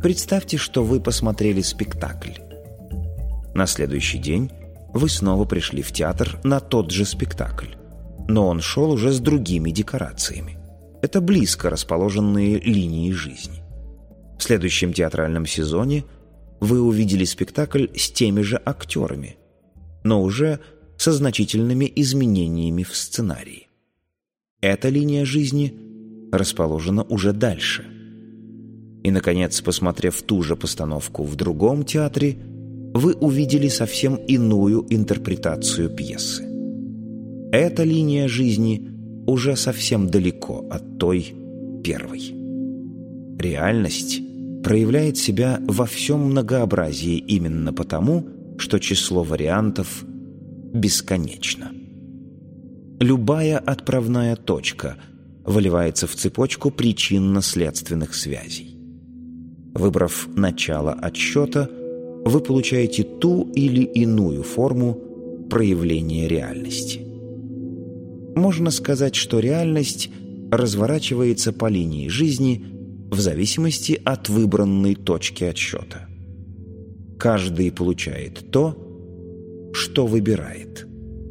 Представьте, что вы посмотрели спектакль. На следующий день вы снова пришли в театр на тот же спектакль, но он шел уже с другими декорациями. Это близко расположенные линии жизни. В следующем театральном сезоне вы увидели спектакль с теми же актерами, но уже со значительными изменениями в сценарии. Эта линия жизни расположена уже дальше. И, наконец, посмотрев ту же постановку в другом театре, вы увидели совсем иную интерпретацию пьесы. Эта линия жизни уже совсем далеко от той первой. Реальность проявляет себя во всем многообразии именно потому, что число вариантов бесконечно. Любая отправная точка выливается в цепочку причинно-следственных связей. Выбрав начало отсчета, вы получаете ту или иную форму проявления реальности. Можно сказать, что реальность разворачивается по линии жизни в зависимости от выбранной точки отсчета. Каждый получает то, что выбирает.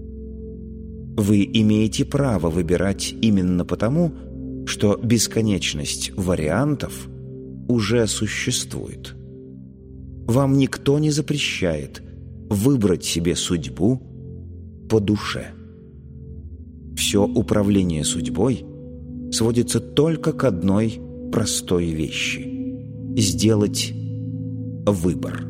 Вы имеете право выбирать именно потому, что бесконечность вариантов уже существует. Вам никто не запрещает выбрать себе судьбу по душе. Все управление судьбой сводится только к одной простой вещи – сделать выбор.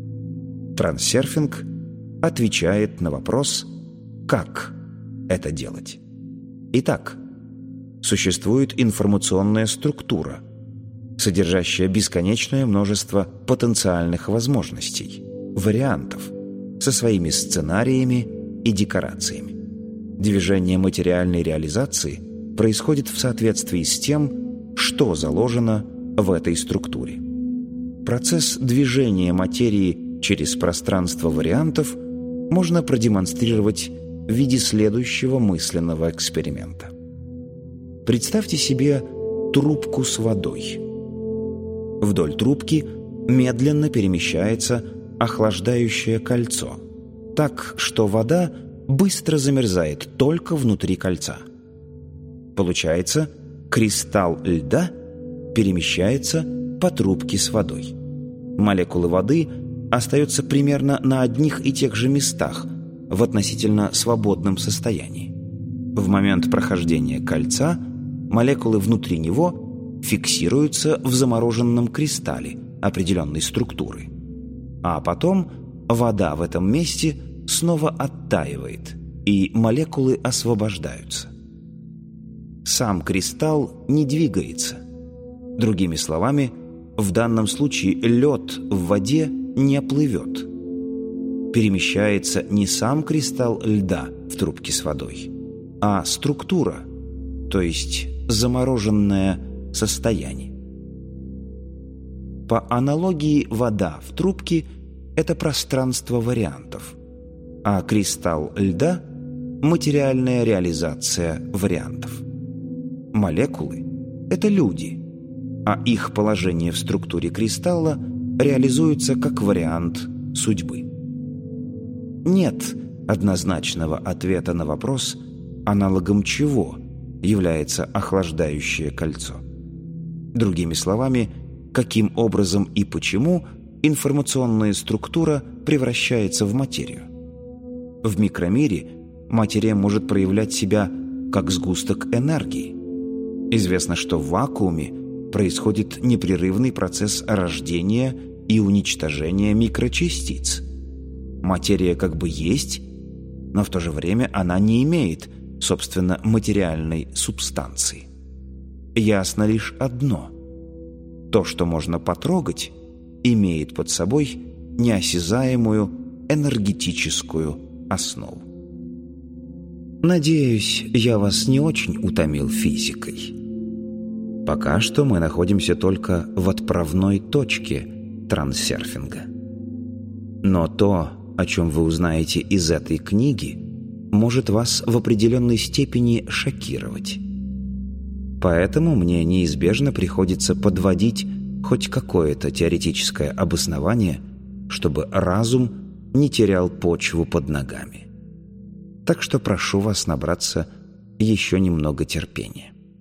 Трансерфинг отвечает на вопрос, как это делать. Итак, существует информационная структура, содержащая бесконечное множество потенциальных возможностей, вариантов, со своими сценариями и декорациями. Движение материальной реализации происходит в соответствии с тем, что заложено в этой структуре. Процесс движения материи через пространство вариантов можно продемонстрировать в виде следующего мысленного эксперимента. Представьте себе трубку с водой. Вдоль трубки медленно перемещается охлаждающее кольцо, так что вода быстро замерзает только внутри кольца. Получается, кристалл льда перемещается по трубке с водой. Молекулы воды остаются примерно на одних и тех же местах в относительно свободном состоянии. В момент прохождения кольца молекулы внутри него фиксируются в замороженном кристалле определенной структуры. А потом вода в этом месте снова оттаивает, и молекулы освобождаются. Сам кристалл не двигается. Другими словами, в данном случае лед в воде не плывет. Перемещается не сам кристалл льда в трубке с водой, а структура, то есть замороженное состояние. По аналогии, вода в трубке – это пространство вариантов, а кристалл льда – материальная реализация вариантов. Молекулы – это люди, а их положение в структуре кристалла реализуется как вариант судьбы. Нет однозначного ответа на вопрос, аналогом чего является охлаждающее кольцо. Другими словами, каким образом и почему информационная структура превращается в материю. В микромире материя может проявлять себя как сгусток энергии. Известно, что в вакууме происходит непрерывный процесс рождения и уничтожения микрочастиц. Материя как бы есть, но в то же время она не имеет, собственно, материальной субстанции. Ясно лишь одно: то, что можно потрогать, имеет под собой неосязаемую энергетическую основу. Надеюсь, я вас не очень утомил физикой. Пока что мы находимся только в отправной точке трансерфинга. Но то, о чем вы узнаете из этой книги, может вас в определенной степени шокировать. Поэтому мне неизбежно приходится подводить хоть какое-то теоретическое обоснование, чтобы разум не терял почву под ногами. Так что прошу вас набраться еще немного терпения.